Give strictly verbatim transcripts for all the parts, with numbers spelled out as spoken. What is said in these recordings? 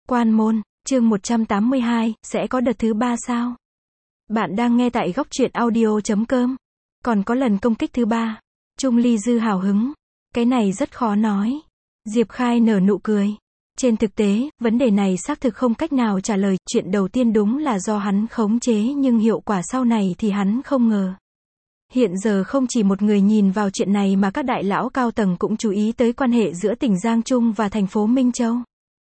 Quan môn, chương một trăm tám mươi hai, sẽ có đợt thứ ba sao? Bạn đang nghe tại góc truyện audio chấm com. Còn có lần công kích thứ ba. Trung Ly Dư hào hứng. Cái này rất khó nói. Diệp Khai nở nụ cười. Trên thực tế, vấn đề này xác thực không cách nào trả lời, chuyện đầu tiên đúng là do hắn khống chế nhưng hiệu quả sau này thì hắn không ngờ. Hiện giờ không chỉ một người nhìn vào chuyện này mà các đại lão cao tầng cũng chú ý tới quan hệ giữa tỉnh Giang Trung và thành phố Minh Châu.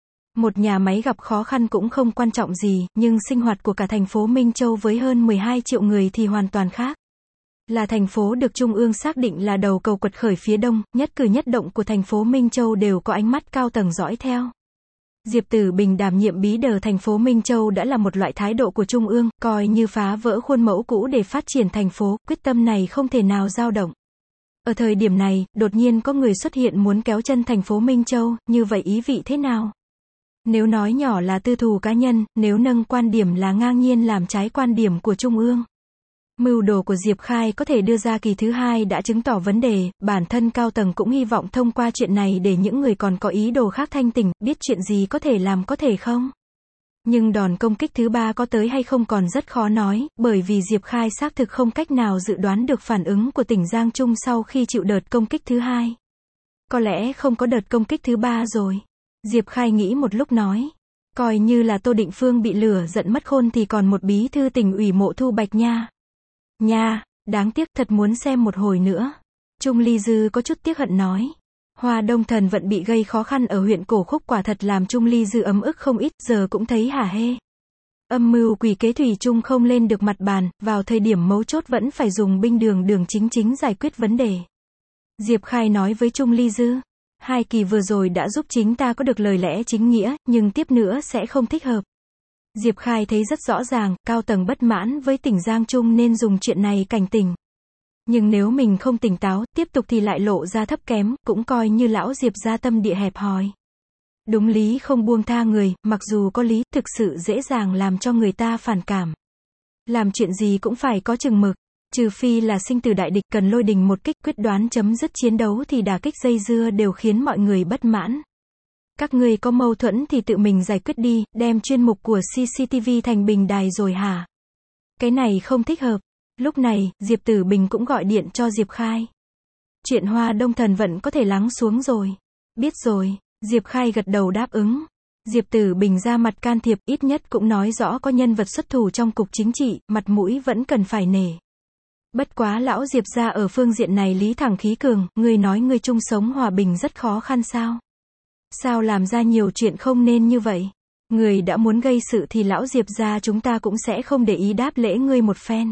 Một nhà máy gặp khó khăn cũng không quan trọng gì, nhưng sinh hoạt của cả thành phố Minh Châu với hơn mười hai triệu người thì hoàn toàn khác. Là thành phố được Trung ương xác định là đầu cầu quật khởi phía đông, nhất cử nhất động của thành phố Minh Châu đều có ánh mắt cao tầng dõi theo. Diệp Tử Bình đảm nhiệm bí đờ thành phố Minh Châu đã là một loại thái độ của Trung ương, coi như phá vỡ khuôn mẫu cũ để phát triển thành phố, quyết tâm này không thể nào dao động. Ở thời điểm này, đột nhiên có người xuất hiện muốn kéo chân thành phố Minh Châu, như vậy ý vị thế nào? Nếu nói nhỏ là tư thù cá nhân, nếu nâng quan điểm là ngang nhiên làm trái quan điểm của Trung ương. Mưu đồ của Diệp Khai có thể đưa ra kỳ thứ hai đã chứng tỏ vấn đề, bản thân cao tầng cũng hy vọng thông qua chuyện này để những người còn có ý đồ khác thanh tỉnh, biết chuyện gì có thể làm có thể không. Nhưng đòn công kích thứ ba có tới hay không còn rất khó nói, bởi vì Diệp Khai xác thực không cách nào dự đoán được phản ứng của tỉnh Giang Trung sau khi chịu đợt công kích thứ hai. Có lẽ không có đợt công kích thứ ba rồi. Diệp Khai nghĩ một lúc nói. Coi như là Tô Định Phương bị lửa giận mất khôn thì còn một bí thư tỉnh ủy Mộ Thu Bạch nha. Nha, đáng tiếc thật muốn xem một hồi nữa. Trung Ly Dư có chút tiếc hận nói. Hoa Đông Thần Vận bị gây khó khăn ở huyện Cổ Khúc quả thật làm Trung Ly Dư ấm ức không ít, giờ cũng thấy hả hê. Âm mưu quỷ kế thủy chung không lên được mặt bàn, vào thời điểm mấu chốt vẫn phải dùng binh đường đường chính chính giải quyết vấn đề. Diệp Khai nói với Trung Ly Dư. Hai kỳ vừa rồi đã giúp chính ta có được lời lẽ chính nghĩa, nhưng tiếp nữa sẽ không thích hợp. Diệp Khai thấy rất rõ ràng, cao tầng bất mãn với tỉnh Giang Trung nên dùng chuyện này cảnh tỉnh. Nhưng nếu mình không tỉnh táo, tiếp tục thì lại lộ ra thấp kém, cũng coi như lão Diệp gia tâm địa hẹp hòi. Đúng lý không buông tha người, mặc dù có lý, thực sự dễ dàng làm cho người ta phản cảm. Làm chuyện gì cũng phải có chừng mực. Trừ phi là sinh tử đại địch cần lôi đình một kích quyết đoán chấm dứt chiến đấu thì đả kích dây dưa đều khiến mọi người bất mãn. Các người có mâu thuẫn thì tự mình giải quyết đi, đem chuyên mục của xê xê tê vê thành bình đài rồi hả? Cái này không thích hợp. Lúc này, Diệp Tử Bình cũng gọi điện cho Diệp Khai. Chuyện Hoa Đông Thần Vận có thể lắng xuống rồi. Biết rồi, Diệp Khai gật đầu đáp ứng. Diệp Tử Bình ra mặt can thiệp, ít nhất cũng nói rõ có nhân vật xuất thủ trong cục chính trị, mặt mũi vẫn cần phải nể. Bất quá lão Diệp gia ở phương diện này lý thẳng khí cường, ngươi nói ngươi chung sống hòa bình rất khó khăn sao? Sao làm ra nhiều chuyện không nên như vậy? Người đã muốn gây sự thì lão Diệp gia chúng ta cũng sẽ không để ý đáp lễ ngươi một phen.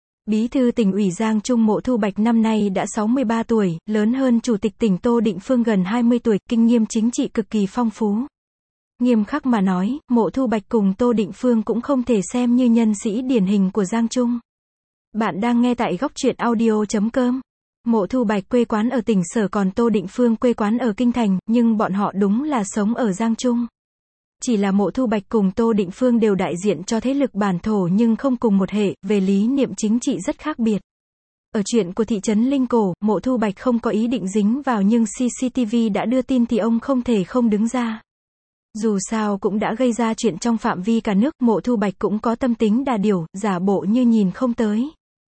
Bí thư tỉnh ủy Giang Trung Mộ Thu Bạch năm nay đã sáu mươi ba tuổi, lớn hơn chủ tịch tỉnh Tô Định Phương gần hai mươi tuổi, kinh nghiệm chính trị cực kỳ phong phú. Nghiêm khắc mà nói, Mộ Thu Bạch cùng Tô Định Phương cũng không thể xem như nhân sĩ điển hình của Giang Trung. Bạn đang nghe tại góc truyện audio chấm com. Mộ Thu Bạch quê quán ở tỉnh Sở còn Tô Định Phương quê quán ở Kinh Thành, nhưng bọn họ đúng là sống ở Giang Trung. Chỉ là Mộ Thu Bạch cùng Tô Định Phương đều đại diện cho thế lực bản thổ nhưng không cùng một hệ, về lý niệm chính trị rất khác biệt. Ở chuyện của thị trấn Linh Cổ, Mộ Thu Bạch không có ý định dính vào nhưng xê xê tê vê đã đưa tin thì ông không thể không đứng ra. Dù sao cũng đã gây ra chuyện trong phạm vi cả nước, Mộ Thu Bạch cũng có tâm tính đà điểu, giả bộ như nhìn không tới.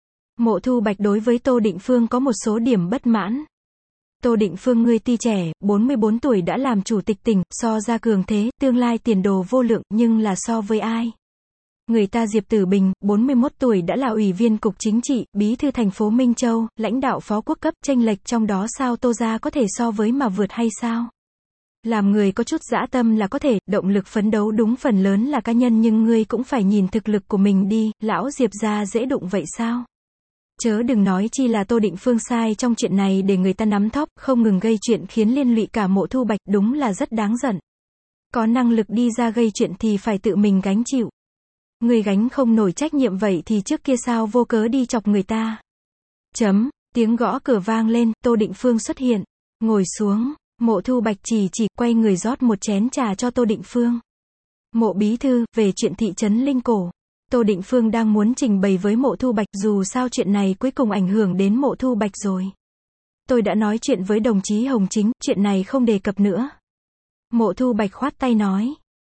Mộ Thu Bạch đối với Tô Định Phương có một số điểm bất mãn. Tô Định Phương ngươi tuy trẻ, bốn mươi bốn tuổi đã làm chủ tịch tỉnh, so ra cường thế, tương lai tiền đồ vô lượng, nhưng là so với ai? Người ta Diệp Tử Bình, bốn mươi mốt tuổi đã là ủy viên cục chính trị, bí thư thành phố Minh Châu, lãnh đạo phó quốc cấp, chênh lệch trong đó sao Tô gia có thể so với mà vượt hay sao? Làm người có chút dã tâm là có thể, động lực phấn đấu đúng phần lớn là cá nhân nhưng ngươi cũng phải nhìn thực lực của mình đi, lão Diệp gia dễ đụng vậy sao? Chớ đừng nói chi là Tô Định Phương sai trong chuyện này để người ta nắm thóp, không ngừng gây chuyện khiến liên lụy cả Mộ Thu Bạch, đúng là rất đáng giận. Có năng lực đi ra gây chuyện thì phải tự mình gánh chịu. Người gánh không nổi trách nhiệm vậy thì trước kia sao vô cớ đi chọc người ta. Chấm, tiếng gõ cửa vang lên, Tô Định Phương xuất hiện. Ngồi xuống, Mộ Thu Bạch chỉ chỉ quay người rót một chén trà cho Tô Định Phương. Mộ bí thư, về chuyện thị trấn Linh Cổ. Tô Định Phương đang muốn trình bày với Mộ Thu Bạch, dù sao chuyện này cuối cùng ảnh hưởng đến Mộ Thu Bạch rồi. Tôi đã nói chuyện với đồng chí Hồng Chính, chuyện này không đề cập nữa. Mộ Thu Bạch khoát tay nói.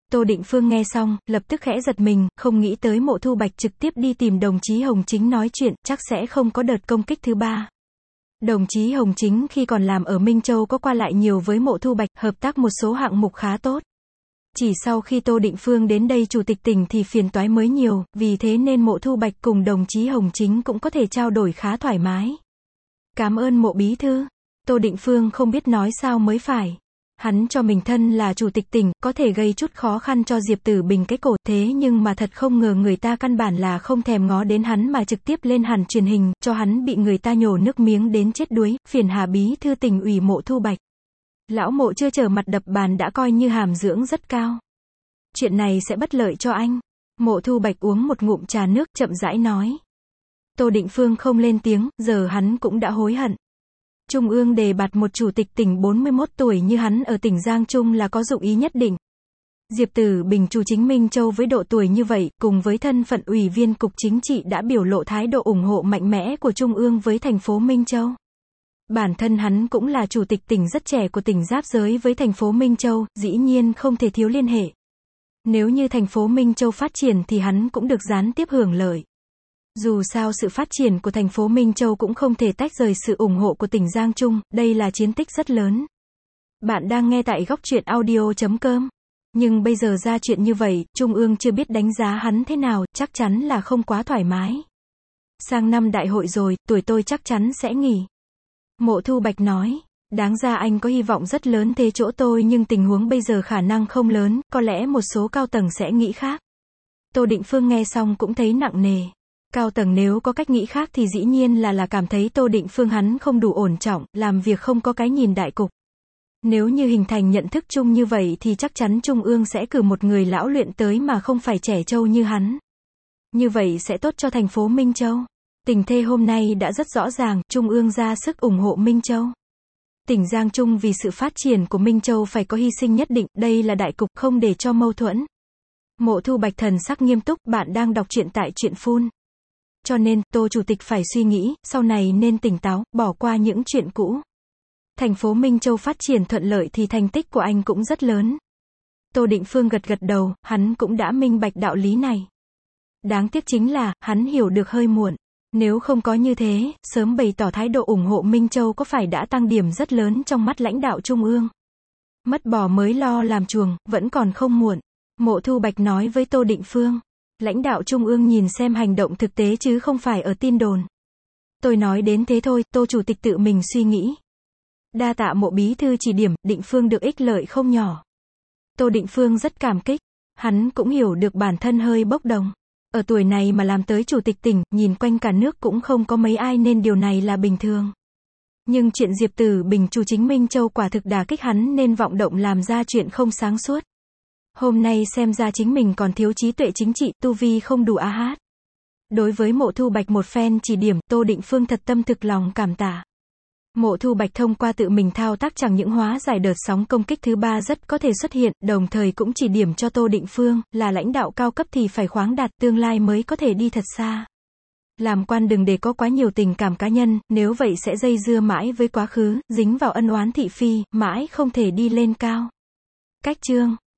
Tô Định Phương nghe xong, lập tức khẽ giật mình, không nghĩ tới Mộ Thu Bạch trực tiếp đi tìm đồng chí Hồng Chính nói chuyện, chắc sẽ không có đợt công kích thứ ba. Đồng chí Hồng Chính khi còn làm ở Minh Châu có qua lại nhiều với Mộ Thu Bạch, hợp tác một số hạng mục khá tốt. Chỉ sau khi Tô Định Phương đến đây chủ tịch tỉnh thì phiền toái mới nhiều, vì thế nên Mộ Thu Bạch cùng đồng chí Hồng Chính cũng có thể trao đổi khá thoải mái. Cảm ơn Mộ bí thư. Tô Định Phương không biết nói sao mới phải. Hắn cho mình thân là chủ tịch tỉnh, có thể gây chút khó khăn cho Diệp Tử Bình cái cổ, thế nhưng mà thật không ngờ người ta căn bản là không thèm ngó đến hắn mà trực tiếp lên hẳn truyền hình, cho hắn bị người ta nhổ nước miếng đến chết đuối, phiền hà bí thư tỉnh ủy Mộ Thu Bạch. Lão Mộ chưa trở mặt đập bàn đã coi như hàm dưỡng rất cao. Chuyện này sẽ bất lợi cho anh. Mộ Thu Bạch uống một ngụm trà nước, chậm rãi nói. Tô Định Phương không lên tiếng, giờ hắn cũng đã hối hận. Trung ương đề bạt một chủ tịch tỉnh bốn mươi mốt tuổi như hắn ở tỉnh Giang Trung là có dụng ý nhất định. Diệp Tử Bình chủ chính Minh Châu với độ tuổi như vậy, cùng với thân phận ủy viên cục chính trị đã biểu lộ thái độ ủng hộ mạnh mẽ của Trung ương với thành phố Minh Châu. Bản thân hắn cũng là chủ tịch tỉnh rất trẻ của tỉnh giáp giới với thành phố Minh Châu, dĩ nhiên không thể thiếu liên hệ. Nếu như thành phố Minh Châu phát triển thì hắn cũng được gián tiếp hưởng lợi. Dù sao sự phát triển của thành phố Minh Châu cũng không thể tách rời sự ủng hộ của tỉnh Giang Trung, đây là chiến tích rất lớn. Bạn đang nghe tại góc truyện audio chấm com. Nhưng bây giờ ra chuyện như vậy, Trung ương chưa biết đánh giá hắn thế nào, chắc chắn là không quá thoải mái. Sang năm đại hội rồi, tuổi tôi chắc chắn sẽ nghỉ. Mộ Thu Bạch nói, đáng ra anh có hy vọng rất lớn thế chỗ tôi nhưng tình huống bây giờ khả năng không lớn, có lẽ một số cao tầng sẽ nghĩ khác. Tô Định Phương nghe xong cũng thấy nặng nề. Cao tầng nếu có cách nghĩ khác thì dĩ nhiên là là cảm thấy Tô Định Phương hắn không đủ ổn trọng, làm việc không có cái nhìn đại cục. Nếu như hình thành nhận thức chung như vậy thì chắc chắn Trung ương sẽ cử một người lão luyện tới mà không phải trẻ trâu như hắn. Như vậy sẽ tốt cho thành phố Minh Châu. Tình thế hôm nay đã rất rõ ràng, Trung ương ra sức ủng hộ Minh Châu. Tỉnh Giang Trung vì sự phát triển của Minh Châu phải có hy sinh nhất định, đây là đại cục không để cho mâu thuẫn. Mộ Thu Bạch thần sắc nghiêm túc, bạn đang đọc truyện tại Truyện Phun. Cho nên, Tô Chủ tịch phải suy nghĩ, sau này nên tỉnh táo, bỏ qua những chuyện cũ. Thành phố Minh Châu phát triển thuận lợi thì thành tích của anh cũng rất lớn. Tô Định Phương gật gật đầu, hắn cũng đã minh bạch đạo lý này. Đáng tiếc chính là, hắn hiểu được hơi muộn. Nếu không có như thế, sớm bày tỏ thái độ ủng hộ Minh Châu có phải đã tăng điểm rất lớn trong mắt lãnh đạo Trung ương. Mất bò mới lo làm chuồng, vẫn còn không muộn. Mộ Thu Bạch nói với Tô Định Phương. Lãnh đạo Trung ương nhìn xem hành động thực tế chứ không phải ở tin đồn. Tôi nói đến thế thôi, Tô Chủ tịch tự mình suy nghĩ. Đa tạ Mộ bí thư chỉ điểm, Định Phương được ích lợi không nhỏ. Tô Định Phương rất cảm kích. Hắn cũng hiểu được bản thân hơi bốc đồng. Ở tuổi này mà làm tới chủ tịch tỉnh, nhìn quanh cả nước cũng không có mấy ai nên điều này là bình thường. Nhưng chuyện Diệp Tử Bình chủ chính Minh Châu quả thực đả kích hắn nên vọng động làm ra chuyện không sáng suốt. Hôm nay xem ra chính mình còn thiếu trí tuệ chính trị, tu vi không đủ a hát. Đối với Mộ Thu Bạch một phen chỉ điểm, Tô Định Phương thật tâm thực lòng cảm tạ. Mộ Thu Bạch thông qua tự mình thao tác chẳng những hóa giải đợt sóng công kích thứ ba rất có thể xuất hiện, đồng thời cũng chỉ điểm cho Tô Định Phương, là lãnh đạo cao cấp thì phải khoáng đạt, tương lai mới có thể đi thật xa. Làm quan đừng để có quá nhiều tình cảm cá nhân, nếu vậy sẽ dây dưa mãi với quá khứ, dính vào ân oán thị phi, mãi không thể đi lên cao. Cách chương